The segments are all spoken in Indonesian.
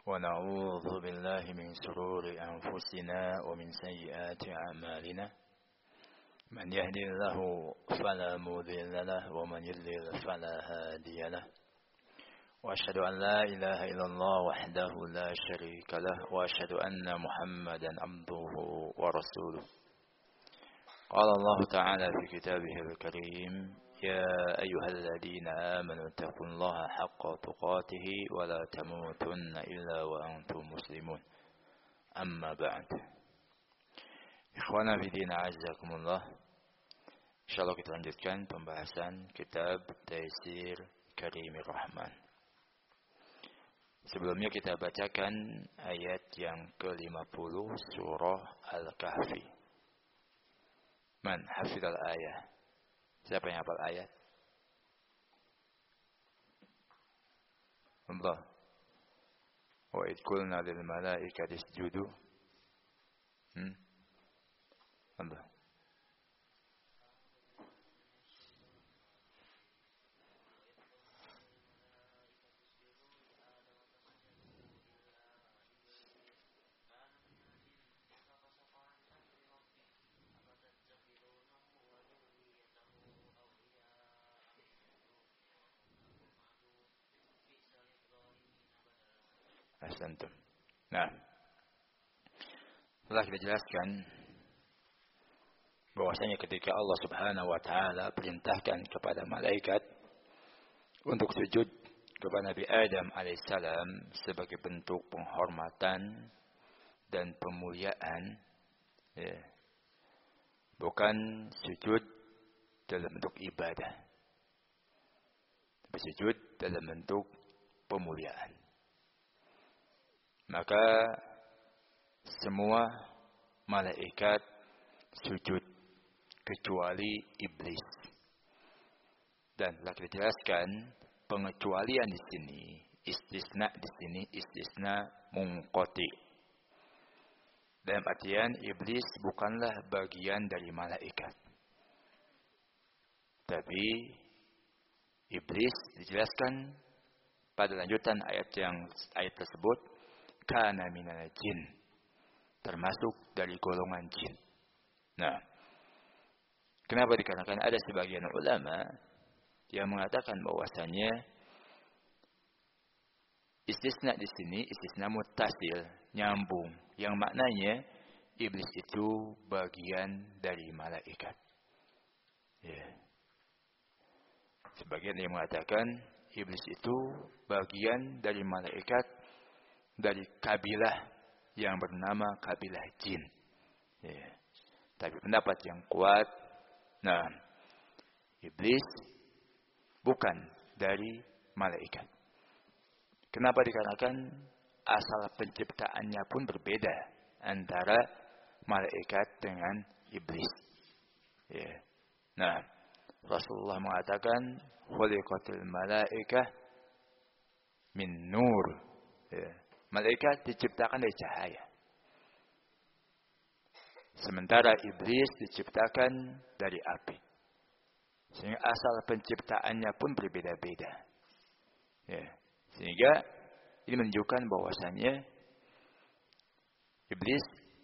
ونعوذ بالله من شرور أنفسنا ومن سيئات أعمالنا من يهدي الله فلا مضل له ومن يضلل فلا هادي له وأشهد أن لا إله إلا الله وحده لا شريك له وأشهد أن محمدا عبده ورسوله قال الله تعالى في كتابه الكريم يا أيها الذين آمنوا اتقوا الله حق تقاته ولا تموتن إلا وأنتم مسلمون أما بعد Ikhwana Fidina Azzakumullah, InsyaAllah kita lanjutkan pembahasan kitab Taisir Karimir Rahman. Sebelumnya kita bacakan ayat yang ke-50 surah Al-Kahfi. Man hafidhal ayah? Siapa yang hafal ayat? Allah. Wa idh qulna lil malaikati isjudu. Allah. Ahsantum. Nah, telah kita jelaskan bahwasanya ketika Allah Subhanahu wa taala perintahkan kepada malaikat untuk sujud kepada Nabi Adam alaihissalam sebagai bentuk penghormatan dan pemuliaan, ya, bukan sujud dalam bentuk ibadah, tapi sujud dalam bentuk pemuliaan. Maka semua malaikat sujud kecuali iblis. Dan telah kita jelaskan pengecualian di sini, istisna munqati. Dalam artian iblis bukanlah bagian dari malaikat. Tapi iblis dijelaskan pada lanjutan ayat tersebut kana minal jin, termasuk dari golongan jin. Nah, kenapa dikarenakan ada sebagian ulama yang mengatakan bahwasanya istisna di sini istisna muttasil, nyambung, yang maknanya iblis itu bagian dari malaikat. Ya. Sebagian yang mengatakan iblis itu bagian dari malaikat dari kabilah yang bernama kabilah jin. Ya. Tapi pendapat yang kuat, nah, iblis bukan dari malaikat. Kenapa? Dikarenakan asal penciptaannya pun berbeda antara malaikat dengan iblis. Ya. Nah, Rasulullah mengatakan khuliqatil malaikah min nur. Ya. Malaikat diciptakan dari cahaya. Sementara iblis diciptakan dari api. Sehingga asal penciptaannya pun berbeda-beda. Ya. Sehingga ini menunjukkan bahwasannya iblis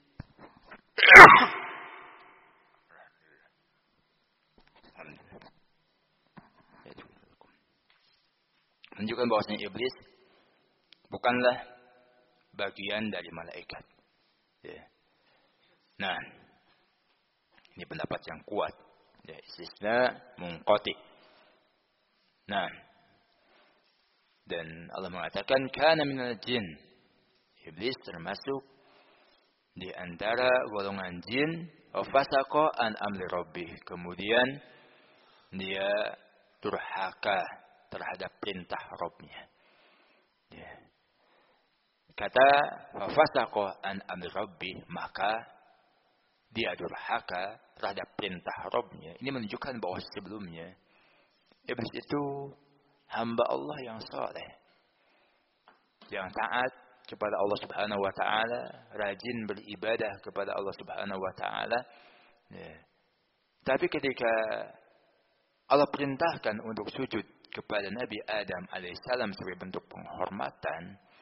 menunjukkan bahwasanya iblis bukanlah bagian dari malaikat. Ya. Nah, ini pendapat yang kuat. Ya, istisna munqati. Nah, dan Allah mengatakan kana minal jin. Iblis termasuk di antara golongan jin. Fasaqa an amri rabbih. Kemudian dia durhaka terhadap perintah Rabb-nya. Ya. Kata fasaqa an amri rabbih, maka dia durhaka terhadap perintah Rabb-nya. Ini menunjukkan bahwa sebelumnya iblis itu hamba Allah yang saleh, yang taat kepada Allah Subhanahu wa taala, rajin beribadah kepada Allah Subhanahu wa taala. Ya. Tapi ketika Allah perintahkan untuk sujud kepada Nabi Adam alaihissalam sebagai bentuk penghormatan,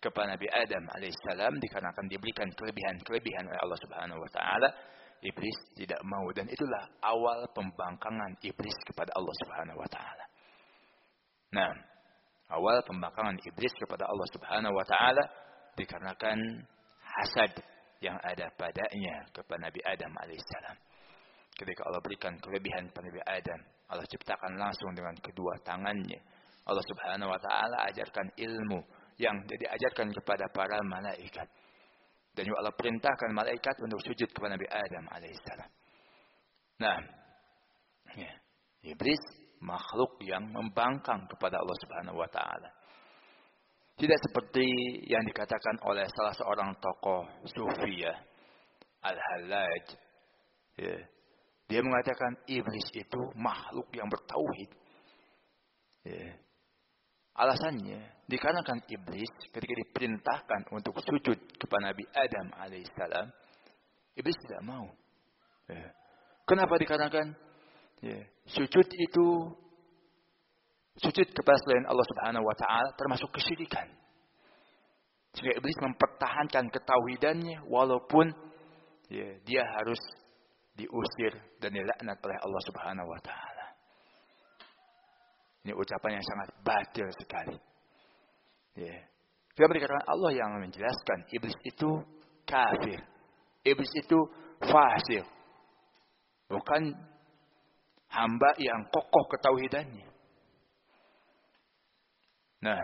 kepada Nabi Adam alaihissalam dikarenakan diberikan kelebihan-kelebihan oleh Allah Subhanahu wa taala, iblis tidak mau, dan itulah awal pembangkangan iblis kepada Allah Subhanahu wa taala. Nah, awal pembangkangan iblis kepada Allah Subhanahu wa taala dikarenakan hasad yang ada padanya kepada Nabi Adam alaihissalam. Ketika Allah berikan kelebihan kepada Nabi Adam, Allah ciptakan langsung dengan kedua tangannya. Allah Subhanahu wa taala ajarkan ilmu yang diajarkan kepada para malaikat. Dan juga Allah perintahkan malaikat untuk sujud kepada Nabi Adam alaihissalam. Nah, ya, iblis makhluk yang membangkang kepada Allah Subhanahu wa taala. Tidak seperti yang dikatakan oleh salah seorang tokoh sufi, ya, Al-Hallaj. Ya. Dia mengatakan iblis itu makhluk yang bertauhid. Ya. Alasannya, dikarenakan iblis ketika diperintahkan untuk sujud kepada Nabi Adam alaihissalam, iblis tidak mau. Ya. Kenapa dikarenakan? Ya. Sujud kepada selain Allah Subhanahu wa taala termasuk kesyirikan. Sehingga iblis mempertahankan ketauhidannya walaupun ya, dia harus diusir dan dilaknat oleh Allah Subhanahu wa taala. Ini ucapan yang sangat batil sekali. Ya. Karena dikatakan Allah yang menjelaskan iblis itu kafir. Iblis itu fasik. Bukan hamba yang kokoh ketauhidannya. Nah,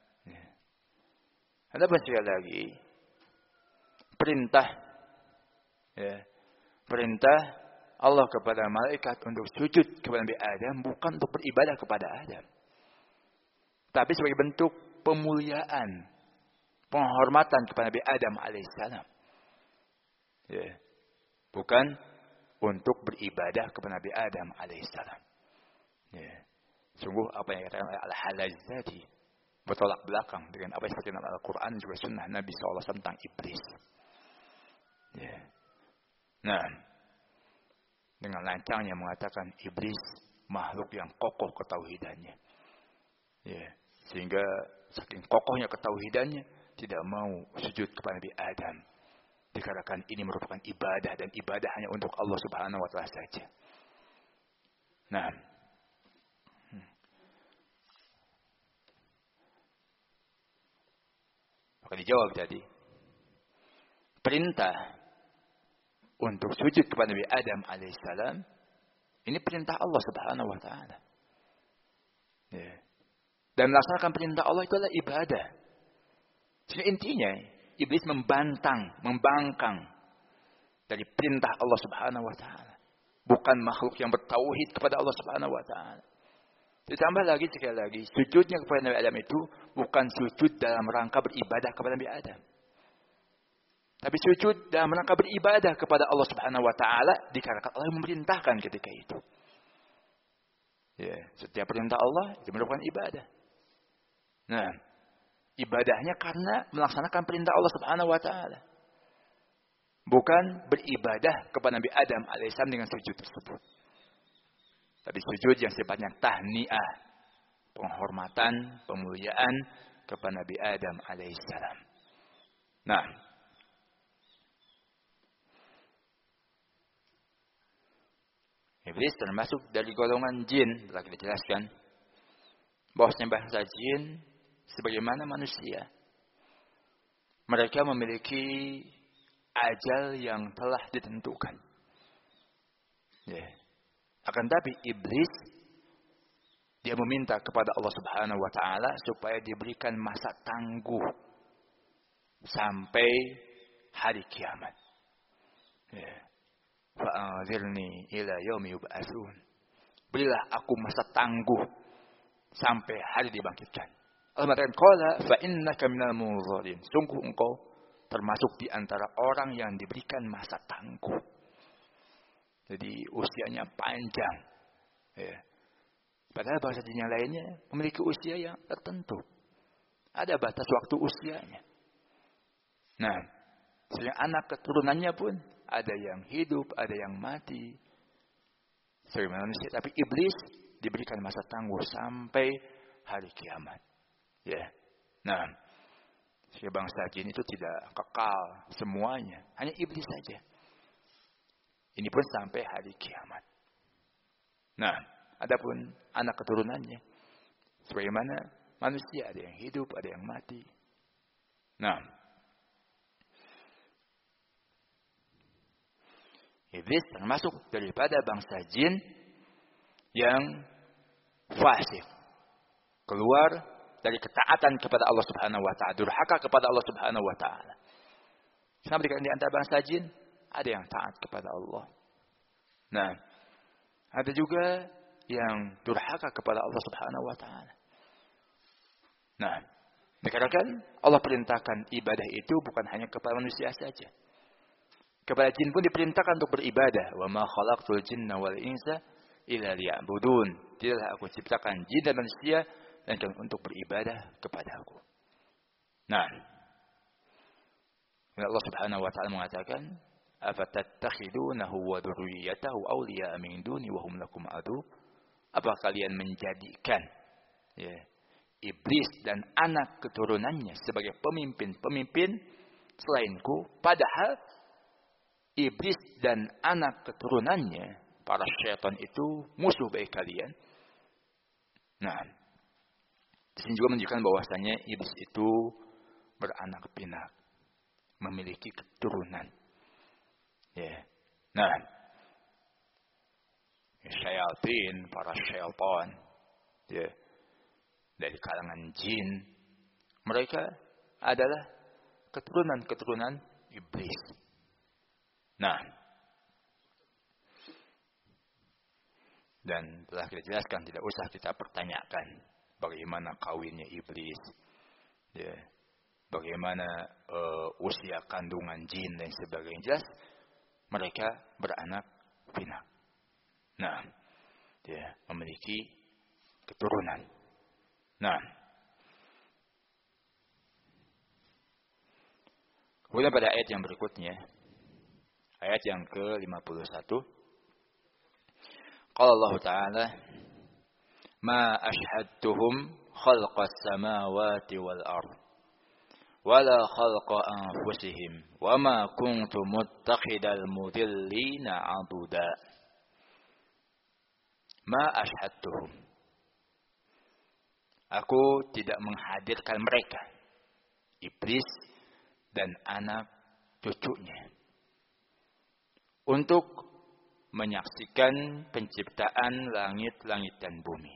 ada sekali lagi perintah, ya, perintah Allah kepada malaikat untuk sujud kepada Nabi Adam bukan untuk beribadah kepada Adam, tapi sebagai bentuk pemuliaan, penghormatan kepada Nabi Adam alaihissalam. Ya, bukan untuk beribadah kepada Nabi Adam alaihissalam. Ya, sungguh apa yang dikatakan oleh Al-Hallaj tadi bertolak belakang dengan apa yang disebutkan dalam Al-Quran juga sunnah Nabi SAW tentang iblis. Ya. Nah, dengan lancangnya mengatakan iblis makhluk yang kokoh ketauhidannya. Ya. Sehingga saking kokohnya ketauhidannya tidak mau sujud kepada Nabi Adam. Dikarenakan ini merupakan ibadah dan ibadah hanya untuk Allah Subhanahu wa taala saja. Nah, maka dijawab tadi, perintah untuk sujud kepada Nabi Adam alaihissalam ini perintah Allah Subhanahu wa taala. Ya. Dan melaksanakan perintah Allah itu adalah ibadah. Jadi intinya iblis membangkang dari perintah Allah Subhanahu wa taala. Bukan makhluk yang bertauhid kepada Allah Subhanahu wa taala. Ditambah lagi sekali lagi, sujudnya kepada Nabi Adam itu bukan sujud dalam rangka beribadah kepada Nabi Adam. Tapi sujud dalam rangka beribadah kepada Allah Subhanahu wa taala dikarenakan Allah memerintahkan ketika itu. Ya, setiap perintah Allah itu merupakan ibadah. Nah, ibadahnya karena melaksanakan perintah Allah Subhanahu wa taala. Bukan beribadah kepada Nabi Adam alaihissalam dengan sujud tersebut. Tapi sujud yang sifatnya tahniah, penghormatan, pemuliaan kepada Nabi Adam alaihissalam. Nah, iblis termasuk dari golongan jin, telah kita jelaskan. Bahwasanya bangsa jin sebagaimana manusia, mereka memiliki ajal yang telah ditentukan. Ya. Akan tapi iblis dia meminta kepada Allah Subhanahu wa taala supaya diberikan masa tangguh sampai hari kiamat. Ya. Fa'anzirni ila yaumi yub'atsun. Berilah aku masa tangguh sampai hari dibangkitkan. Allah mengatakan qala fa innaka minal munzirin. Sungguh engkau termasuk di antara orang yang diberikan masa tangguh. Jadi usianya panjang. Ya. Padahal bangsa jin yang lainnya memiliki usia yang tertentu. Ada batas waktu usianya. Nah, sehingga anak keturunannya pun ada yang hidup, ada yang mati. Sebagai manusia, tapi iblis diberikan masa tangguh sampai hari kiamat. Ya. Nah, Si bangsa jin itu tidak kekal semuanya. Hanya iblis saja. Ini pun sampai hari kiamat. Nah, adapun anak keturunannya. Sebagaimana manusia, ada yang hidup, ada yang mati. Nah, iblis termasuk daripada bangsa jin yang fasik. Keluar dari ketaatan kepada Allah Subhanahu wa taala, durhaka kepada Allah Subhanahu wa taala. Sama di antara bangsa jin ada yang taat kepada Allah. Nah, ada juga yang durhaka kepada Allah Subhanahu wa taala. Nah, dikarenakan Allah perintahkan ibadah itu bukan hanya kepada manusia saja. Kepada jin pun diperintahkan untuk beribadah. Wa ma khalaqtul jinna wal insa illa liya'budun. Tidaklah aku ciptakan jin dan manusia dan untuk beribadah kepadaku. Nah, Allah Subhanahu wa taala mengatakan, "Afatattakhidunahu wa dzurriyyatahu awliya'a min duni wa hum lakum adu?" Apa kalian menjadikan iblis dan anak keturunannya sebagai pemimpin-pemimpin selainku, padahal iblis dan anak keturunannya, para syaitan itu musuh bagi kalian. Nah, di sini juga menunjukkan bahwasanya iblis itu beranak pinak, memiliki keturunan. Nah, syayatin, para syaitan, dari kalangan jin, mereka adalah keturunan-keturunan iblis. Nah, dan telah kita jelaskan, tidak usah kita pertanyakan bagaimana kawinnya iblis, bagaimana usia kandungan jin dan sebagainya. Jelas mereka beranak pinak. Nah, memiliki keturunan. Nah, kemudian pada ayat yang berikutnya, ayat yang ke-51, qala Allah Ta'ala, ma ashhadtuhum khalqas samawati wal ard wala khalqa anfusihim wama kuntu muttakhidal mudillina aduda. Ma ashhadtuhum, aku tidak menghadirkan mereka, iblis dan anak cucunya, untuk menyaksikan penciptaan langit-langit dan bumi.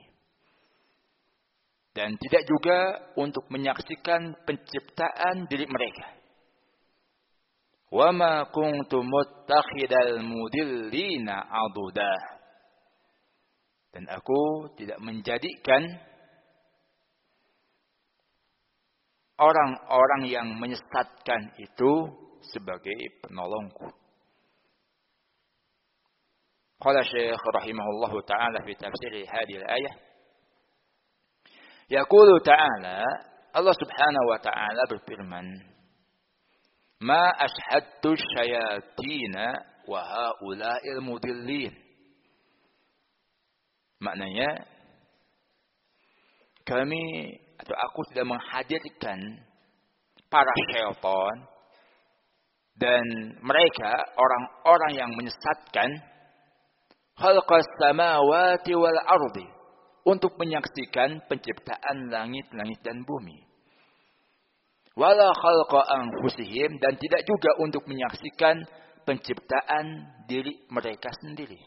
Dan tidak juga untuk menyaksikan penciptaan diri mereka. Wa ma kuntu muttakhidal mudillina aduda. Dan aku tidak menjadikan orang-orang yang menyesatkan itu sebagai penolongku. Qala Syekh rahimahullahu ta'ala fi tafsir hadhihi al-ayah, yaqulu ta'ala, Allah Subhanahu wa ta'ala berfirman, ma ashhadtu syayatina wa haula'il mudillin. Maknanya, kami atau aku tidak menghadirkan para syaitan dan mereka orang-orang yang menyesatkan, khalqas samawati wal ardi, untuk menyaksikan penciptaan langit-langit dan bumi. Wala khalqa anfusihim, dan tidak juga untuk menyaksikan penciptaan diri mereka sendiri.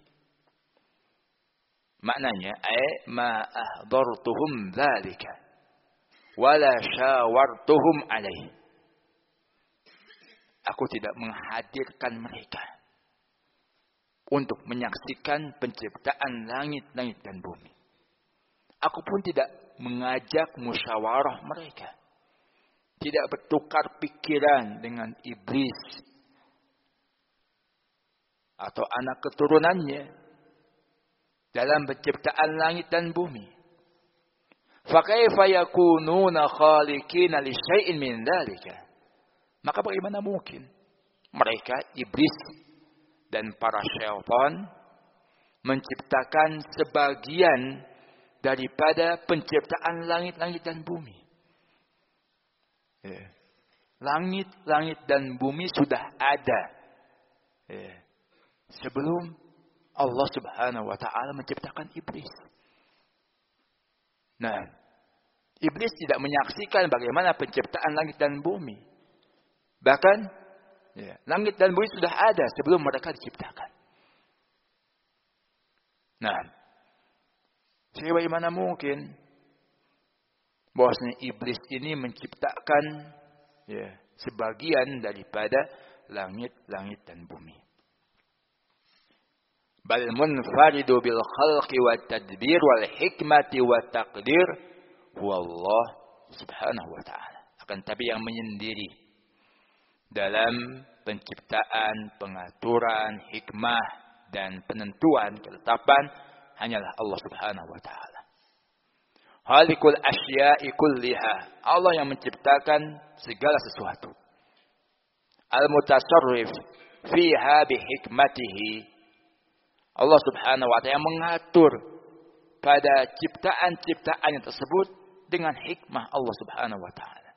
Maknanya, ma ahdartuhum dzalika wala syawartuhum alaih. Aku tidak menghadirkan mereka untuk menyaksikan penciptaan langit-langit dan bumi. Aku pun tidak mengajak musyawarah mereka. Tidak bertukar pikiran dengan iblis atau anak keturunannya dalam penciptaan langit dan bumi. Fakaifa yakununa khaliqina li syai'in min dzalika? Maka bagaimana mungkin mereka, iblis dan para syaitan, menciptakan sebagian daripada penciptaan langit-langit dan bumi? Langit dan bumi sudah ada. Ya. Sebelum Allah Subhanahu wa ta'ala menciptakan iblis. Nah, iblis tidak menyaksikan bagaimana penciptaan langit dan bumi. Bahkan, ya, langit dan bumi sudah ada sebelum mereka diciptakan. Nah, jadi bagaimana mungkin bahwasanya iblis ini menciptakan, ya, sebagian daripada langit dan bumi. Bal munfaridu bil khalqi wat tadbir wal hikmati wat taqdir huwa Allah Subhanahu wa ta'ala. Akan tapi yang menyendiri dalam penciptaan, pengaturan, hikmah dan penentuan, ketetapan hanyalah Allah Subhanahu wa ta'ala. Halikul asya'i kulliha. Allah yang menciptakan segala sesuatu. Al-mutasarrif fiha bihikmatihi. Allah Subhanahu wa ta'ala yang mengatur pada ciptaan-ciptaan yang tersebut dengan hikmah Allah Subhanahu wa ta'ala.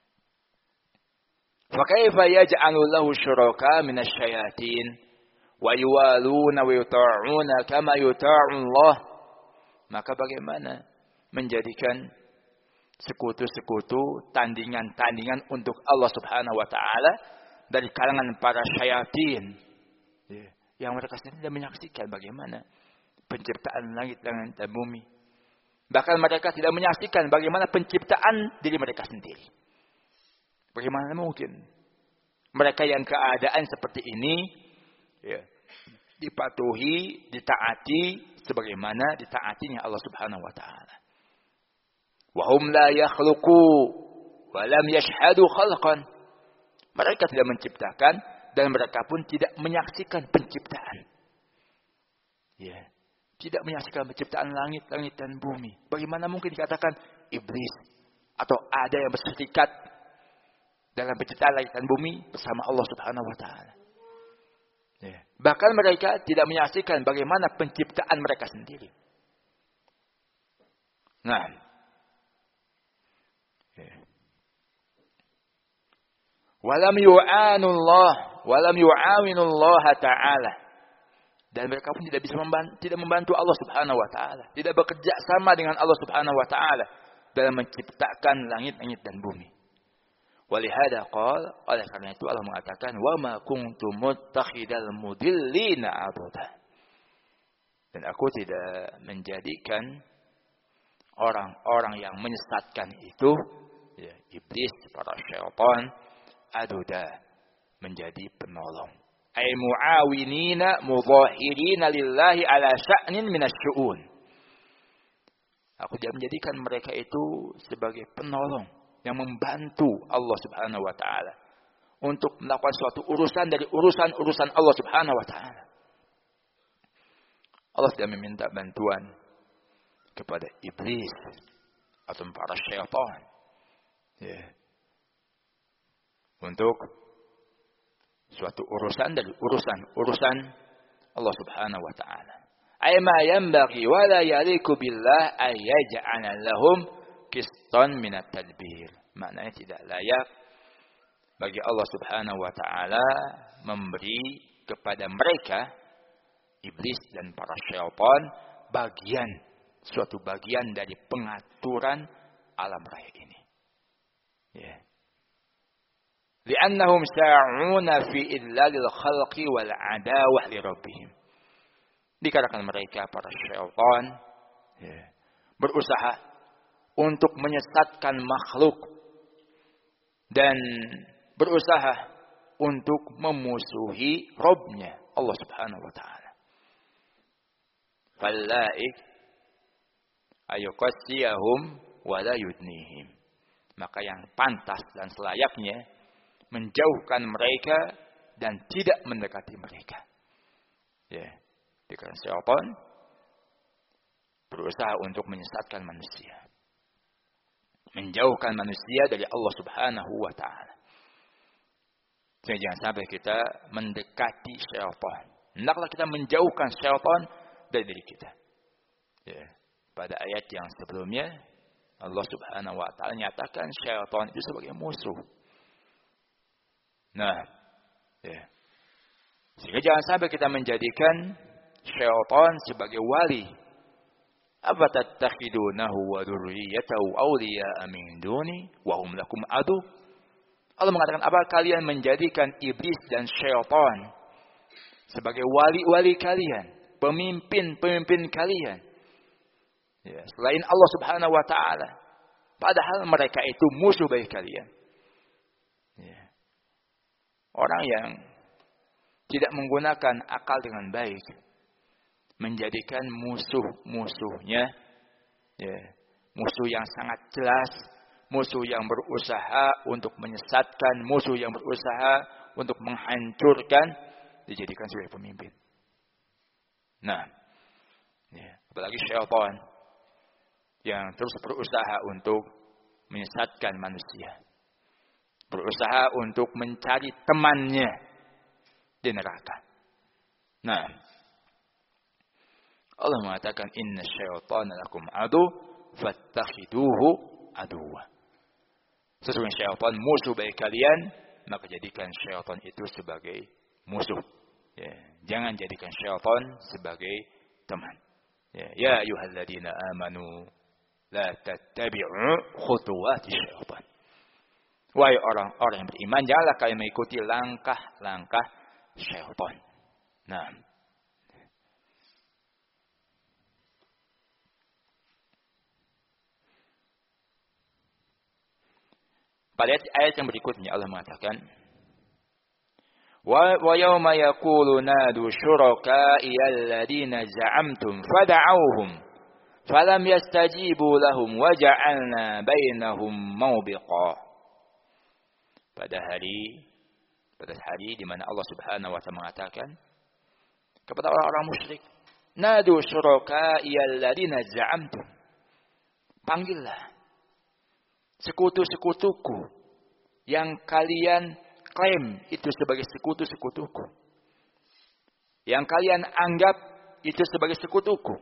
Fa kaifa yaj'alu lahu syuraka minasyayatin wa yuwaluna wa yuta'una kama yuta'u Allah. Maka bagaimana menjadikan sekutu-sekutu, tandingan-tandingan untuk Allah Subhanahu wa ta'ala dari kalangan para syayatin, yang mereka sendiri tidak menyaksikan bagaimana penciptaan langit dan bumi. Bahkan mereka tidak menyaksikan bagaimana penciptaan diri mereka sendiri. Bagaimana mungkin mereka yang keadaan seperti ini, ya, dipatuhi, ditaati sebagaimana ditaatinya Allah Subhanahu wa ta'ala. Wahum la yakhluqu wa lam yashhadu khalqan. Mereka tidak menciptakan dan mereka pun tidak menyaksikan penciptaan. Ya, tidak menyaksikan penciptaan langit dan bumi. Bagaimana mungkin dikatakan iblis atau ada yang berserikat dalam penciptaan langit dan bumi bersama Allah Subhanahu wa ta'ala. Ya. Bahkan mereka tidak menyaksikan bagaimana penciptaan mereka sendiri. Nah, walam yu'awinullah ta'ala. Dan mereka pun tidak bisa membantu Allah Subhanahu wa ta'ala, tidak bekerja sama dengan Allah Subhanahu wa ta'ala dalam menciptakan langit-langit dan bumi. Walihada qala, oleh karena itu Allah mengatakan, wa ma kuntum muttakhidal mudillina aduda. Dan aku tidak menjadikan orang-orang yang menyesatkan itu, ya, iblis, para syaitan, aduda, menjadi penolong. Ay muawinina mudhahirina lillahi ala sya'nin minasyu'un. Aku tidak menjadikan mereka itu sebagai penolong yang membantu Allah Subhanahu wa ta'ala untuk melakukan suatu urusan dari urusan-urusan Allah Subhanahu wa ta'ala. Allah tidak meminta bantuan kepada iblis atau para syaitan, ya, untuk suatu urusan dari urusan Allah Subhanahu wa ta'ala. Ay ma yanbaghi wa la yaliku billah ay yaj'ala lahum qistan min at-tadbir. Maknanya tidak layak bagi Allah Subhanahu wa ta'ala memberi kepada mereka, iblis dan para syaitan, suatu bagian dari pengaturan alam raya ini. Ya. Li'annahum sa'una fi idlalil khalqi wal adawah li rabbihim. Dikarenakan mereka para syaitan, ya, berusaha untuk menyesatkan makhluk dan berusaha untuk memusuhi Rabb-nya Allah Subhanahu wa ta'ala. Fallaik ayuqassiyahum wa la yudnihim. Maka yang pantas dan selayaknya menjauhkan mereka dan tidak mendekati mereka. Ya, dikarenakan syaitan berusaha untuk menyesatkan manusia, menjauhkan manusia dari Allah Subhanahu wa ta'ala. Jadi jangan sampai kita mendekati syaitan. Hendaklah kita menjauhkan syaitan dari diri kita. Ya, pada ayat yang sebelumnya Allah Subhanahu wa ta'ala nyatakan syaitan itu sebagai musuh. Nah, ya. Sehingga jangan sampai kita menjadikan syaitan sebagai wali. Afatattakhidunahu wa dzurriyyatahu awliya'a min duni wa hum lakum adu. Allah mengatakan, apa kalian menjadikan iblis dan syaitan sebagai wali-wali kalian, pemimpin-pemimpin kalian, ya, selain Allah Subhanahu wa taala, padahal mereka itu musuh bagi kalian. Ya. Orang yang tidak menggunakan akal dengan baik, menjadikan musuh-musuhnya, ya, musuh yang sangat jelas, musuh yang berusaha untuk menyesatkan, musuh yang berusaha untuk menghancurkan, dijadikan sebagai pemimpin. Nah, ya, apalagi syaitan yang terus berusaha untuk menyesatkan manusia, berusaha untuk mencari temannya di neraka. Nah, Allah mengatakan, inna syaitana lakum adu fattakhiduhu aduwa. Sesungguhnya syaitan musuh bagi kalian, maka jadikan syaitan itu sebagai musuh. Ya, jangan jadikan syaitan sebagai teman. Ya ayyuhalladzina amanu la tattabi'u khutuwati syaitan. Wahai orang-orang yang beriman, janganlah kalian mengikuti langkah-langkah syaitan. Nah, pada ayat yang berikutnya Allah mengatakan, wa yawma yaqulu nadu syuraka'iya alladhina za'amtum fad'auhum falam yastajibu lahum wa ja'alna bainahum mawbiqa. Pada hari di mana Allah Subhanahu wa taala mengatakan kepada orang-orang musyrik, nadu syuraka'iya alladhina za'amtum, panggillah sekutu-sekutuku yang kalian klaim itu sebagai sekutu-sekutuku, yang kalian anggap itu sebagai sekutuku.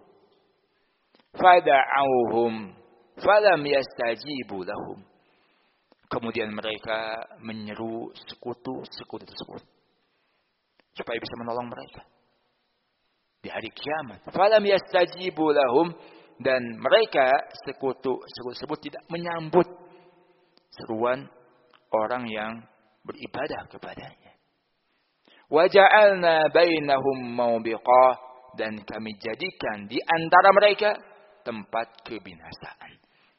Fada'auhum falam yastajibu lahum. Kemudian mereka menyeru sekutu-sekutu tersebut supaya bisa menolong mereka di hari kiamat. Falam yastajibu lahum, dan mereka sekutu tersebut tidak menyambut seruan orang yang beribadah kepadanya. Wa ja'alna bainahum mawbiqa, dan kami jadikan di antara mereka tempat kebinasaan.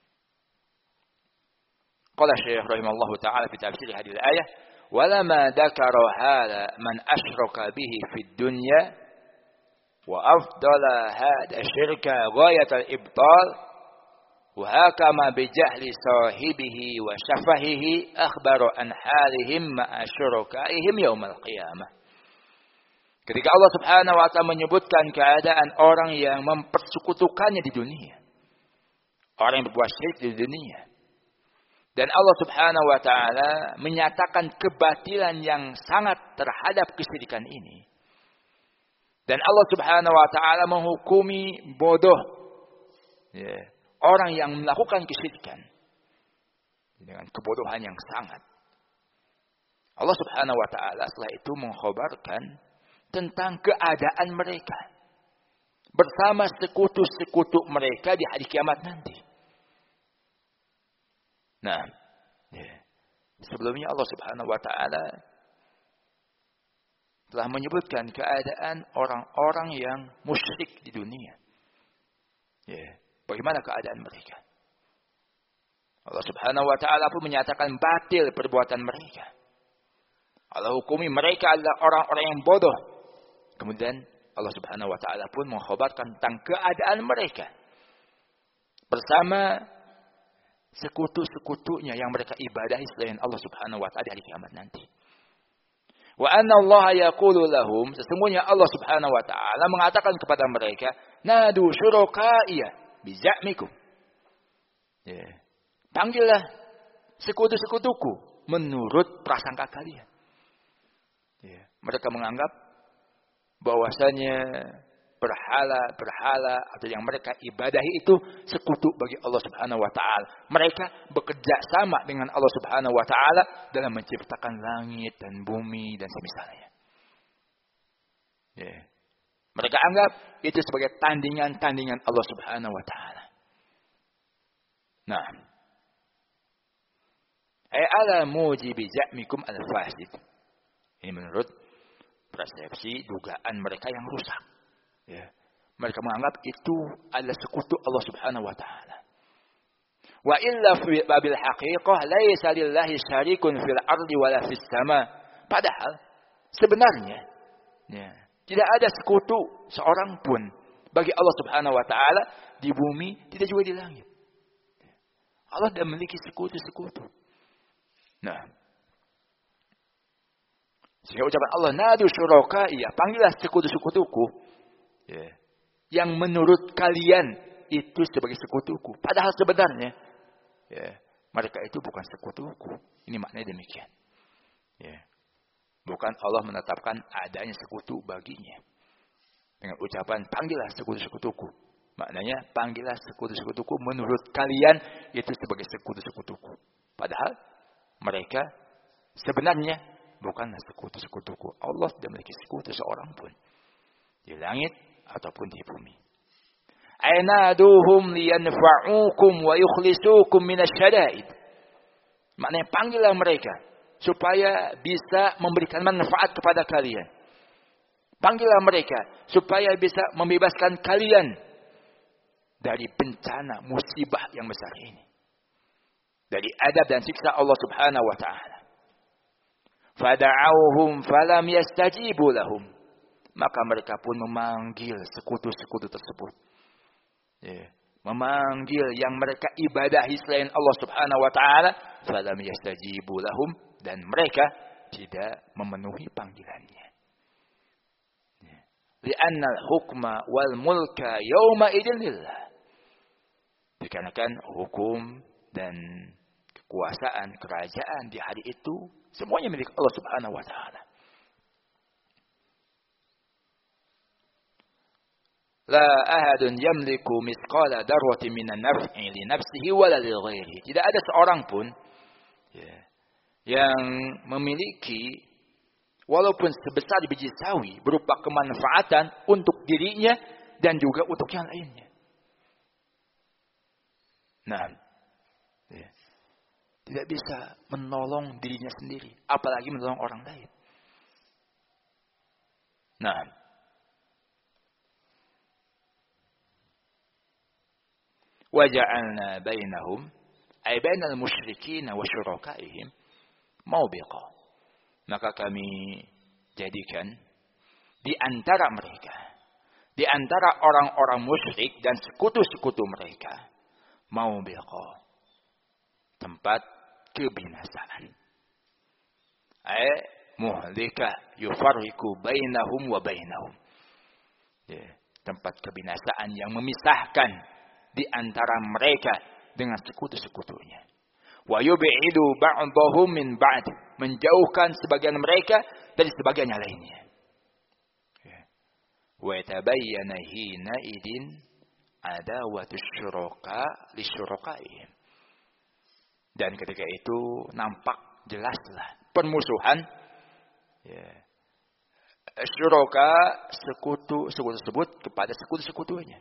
Qala Syekh rahimahullahu taala fi tafsir hadhihi al-ayah, "Walama dzakara hadha man asyraka bihi fid dunya wa afdala hadha syirka ghayat al-ibtal wa hakama bi jahli sahibihi wa syafahihi akhbara an halihim ma'a syurakaihim yaumil qiyamah." Ketika Allah Subhanahu wa taala menyebutkan keadaan orang yang mempersekutukannya di dunia, orang yang berbuat syirik di dunia, dan Allah Subhanahu wa taala menyatakan kebatilan yang sangat terhadap kesyirikan ini, dan Allah Subhanahu wa taala menghukumi bodoh, ya, orang yang melakukan kesyirikan dengan kebodohan yang sangat. Allah Subhanahu wa taala setelah itu mengkhabarkan tentang keadaan mereka bersama sekutu-sekutu mereka di hari kiamat nanti. Nah, ya, sebelumnya Allah Subhanahu wa taala telah menyebutkan keadaan orang-orang yang musyrik di dunia. Ya, bagaimana keadaan mereka? Allah Subhanahu wa taala pun menyatakan batil perbuatan mereka. Allah hukumi mereka adalah orang-orang yang bodoh. Kemudian Allah Subhanahu wa taala pun mengkhabarkan tentang keadaan mereka bersama sekutu-sekutunya yang mereka ibadahi selain Allah Subhanahu wa taala di hari kiamat nanti. Wa anna Allah yaqulu lahum, sesungguhnya Allah Subhanahu wa taala mengatakan kepada mereka, nadu syuraka'iya biza'mikum. Ya. Panggillah sekutu-sekutuku menurut prasangka kalian. Ya. Mereka menganggap bahwasanya berhala atau yang mereka ibadahi itu sekutu bagi Allah Subhanahu wa taala. Mereka bekerja sama dengan Allah Subhanahu wa taala dalam menciptakan langit dan bumi dan semisalnya. Ya. Mereka anggap itu sebagai tandingan-tandingan Allah Subhanahu wa taala. Nah, ala mujibi za'mikum al-fasid. Ini menurut persepsi dugaan mereka yang rusak. Ya. Mereka menganggap itu adalah sekutu Allah Subhanahu wa taala. Wa illa fi babil haqiqah laisa lillahi syarikun fil ardi wala fis sama. Padahal sebenarnya ya, tidak ada sekutu seorang pun bagi Allah Subhanahu wa taala di bumi, tidak juga di langit. Allah tidak memiliki sekutu-sekutu. Nah, sehingga ucapan Allah, nadu syuraka, iya, panggillah sekutu-sekutuku. Ya. Yang menurut kalian itu sebagai sekutuku. Padahal sebenarnya, ya, mereka itu bukan sekutuku. Ini maknanya demikian. Ya. Bukan Allah menetapkan adanya sekutu baginya. Dengan ucapan, panggillah sekutu-sekutuku. Maknanya, panggillah sekutu-sekutuku menurut kalian itu sebagai sekutu-sekutuku. Padahal, mereka sebenarnya bukanlah sekutu-sekutuku. Allah tidak memiliki sekutu seorang pun. Di langit ataupun di bumi. Ainaduhum liyanfa'ukum wa yukhlisukum minasyada'id. Maknanya panggillah mereka supaya bisa memberikan manfaat kepada kalian. Panggillah mereka supaya bisa membebaskan kalian dari bencana musibah yang besar ini. Dari adab dan siksa Allah Subhanahu wa taala. Fada'auhum falam yastajibu lahum. Maka mereka pun memanggil sekutu-sekutu tersebut. Ya. Memanggil yang mereka ibadahi selain Allah Subhanahu wa taala, falam yastajibu lahum, dan mereka tidak memenuhi panggilannya. Ya. Li'anna al-hukma wal mulka yawma idzin lillah. Dikarenakan hukum dan kekuasaan, kerajaan di hari itu semuanya milik Allah Subhanahu wa taala. La ahadun yamliku mithqala darwatin minan naf'i li nafsihi wala li ghairihi. Tidak ada seorang pun ya, yang memiliki walaupun sebesar biji sawi berupa kemanfaatan untuk dirinya dan juga untuk yang lainnya. Nah, ya, tidak bisa menolong dirinya sendiri, apalagi menolong orang lain. Nah, waja'alna bainahum ay bainal musyrikin wa syurakaihim mawbiqa. Maka kami jadikan di antara mereka, di antara orang-orang musyrik dan sekutu-sekutu mereka, mawbiqa, tempat kebinasaan. Ay muhlika yufarriqu bainahum wa bainahum. Ya, tempat kebinasaan yang memisahkan di antara mereka dengan sekutu-sekutunya. Wa yub'idu ba'dahum min ba'd, menjauhkan sebagian mereka dari sebagian yang lainnya. Wa tabayyana hina idin adawatu syuraka li syurakaihim. Dan ketika itu nampak jelaslah permusuhan syuraka, sekutu tersebut kepada sekutu-sekutunya.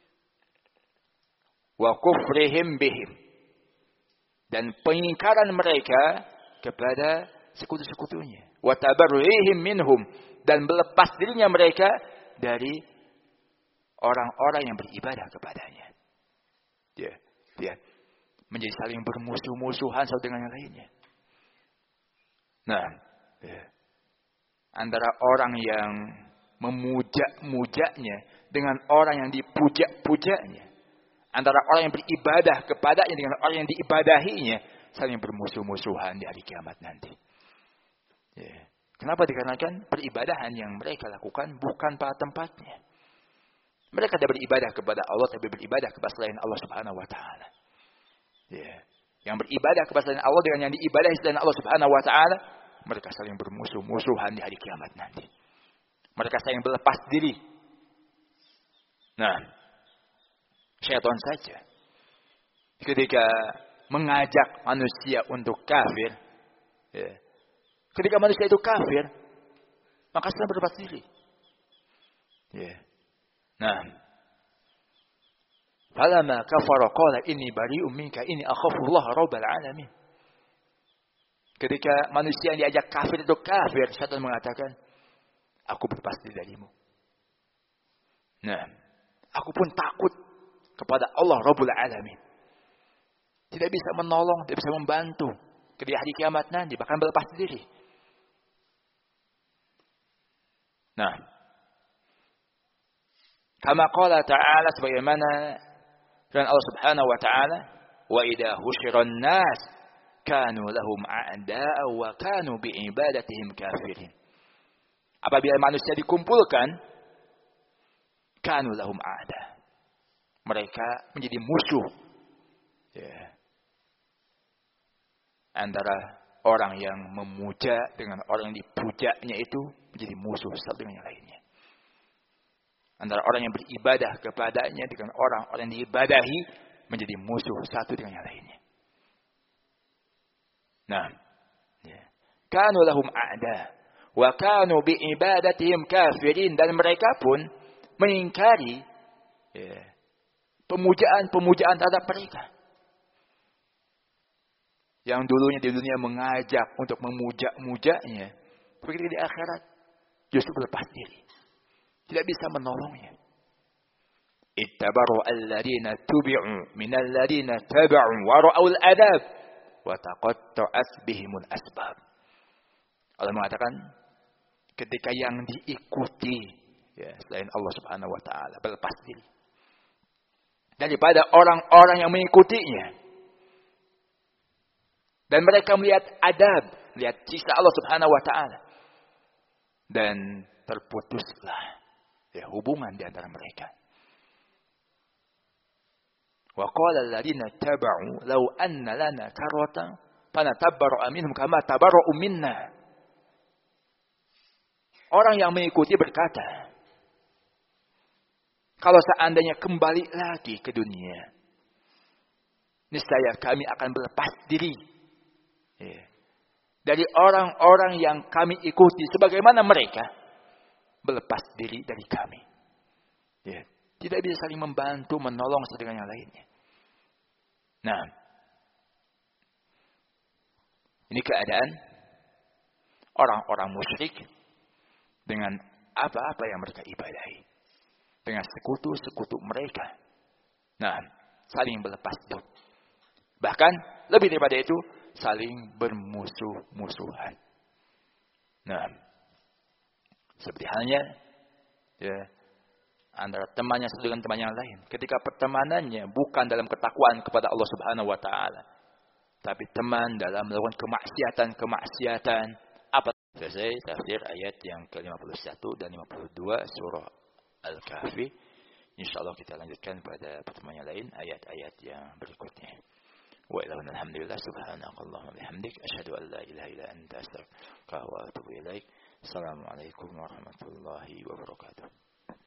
Wa kufrihim bihim, dan pengingkaran mereka kepada sekutu-sekutunya. Wa tabarruhim minhum, dan melepas dirinya mereka dari orang-orang yang beribadah kepadanya. Dia menjadi saling bermusuh-musuhan satu dengan yang lainnya. Nah, antara orang yang memuja-mujanya dengan orang yang dipuja-pujanya, antara orang yang beribadah kepadanya dengan orang yang diibadahinya, saling bermusuh-musuhan di hari kiamat nanti. Ya. Kenapa? Dikarenakan peribadahan yang mereka lakukan bukan pada tempatnya. Mereka tidak beribadah kepada Allah, tapi beribadah kepada selain Allah Subhanahu wa taala. Ya. Yang beribadah kepada selain Allah dengan yang diibadahi selain Allah Subhanahu wa taala, mereka saling bermusuh-musuhan di hari kiamat nanti. Mereka saling berlepas diri Nah, syaitan saja ketika mengajak manusia untuk kafir, ya. Ketika manusia itu kafir, maka sedang berbuat diri. Ya. Nah, falamma kafara qala inni bari'um minka inni akhafullah rabbal alamin. Ketika manusia yang diajak kafir itu kafir, syaitan mengatakan, aku berlepas diri darimu. Nah, aku pun takut kepada Allah Rabbul Alamin. Tidak bisa menolong, tidak bisa membantu. Ketika hari kiamat nanti, bahkan berlepas diri. Nah, kama qala ta'ala, sebagaimana firman Allah Subhanahu wa ta'ala, wa idza husyiran nas kanu lahum a'da'a wa kanu bi'ibadatihim kafirin. Apabila manusia dikumpulkan, kanu lahum a'da. Mereka menjadi musuh. Ya. Antara orang yang memuja dengan orang yang dipujanya itu menjadi musuh satu dengan yang lainnya. Antara orang yang beribadah kepadanya dengan orang yang diibadahi menjadi musuh satu dengan yang lainnya. Nah, ya. Kanu lahum a'da wa kanu bi'ibadatihim kafirin, dan mereka pun mengingkari pemujaan terhadap mereka. Yang dulunya di dunia mengajak untuk memuja-mujanya, begitu di akhirat justru berlepas diri, tidak bisa menolongnya. Ittabaru alladhina tubi'u minal ladhina taba'u wa ra'ul adab wa taqatta'at bihimul asbab. Allah mengatakan, ketika yang diikuti selain Allah Subhanahu wa taala berlepas diri daripada orang-orang yang mengikutinya, dan mereka melihat adab, melihat siksa Allah Subhanahu wa taala, dan terputuslah hubungan di antara mereka. Wa qala alladziina taba'u law anna lana karratan fanatabarra'a minhum kama tabarra'u minna. Orang yang mengikuti berkata, kalau seandainya kembali lagi ke dunia, niscaya kami akan berlepas diri dari orang-orang yang kami ikuti, sebagaimana mereka berlepas diri dari kami. Tidak bisa saling membantu, menolong satu dengan yang lainnya. Nah, ini keadaan orang-orang musyrik dengan apa-apa yang mereka ibadahi, dengan sekutu-sekutu mereka. Nah, saling berlepas diri. Bahkan lebih daripada itu, saling bermusuh-musuhan. Nah, seperti halnya antara temannya satu dengan teman yang lain. Ketika pertemanannya bukan dalam ketakwaan kepada Allah Subhanahu wa taala, tapi teman dalam melakukan kemaksiatan. Apa? Selesai tafsir ayat yang ke-51 dan 52 surah Al-Kahfi. Insyaallah kita lanjutkan pada pertemuan yang lain, ayat-ayat yang berikutnya. Wa ilahuna alhamdulillah subhanakallahumma bihamdik asyhadu an la ilaha illa anta astaghfiruka wa atubu ilaik. Assalamualaikum warahmatullahi wabarakatuh.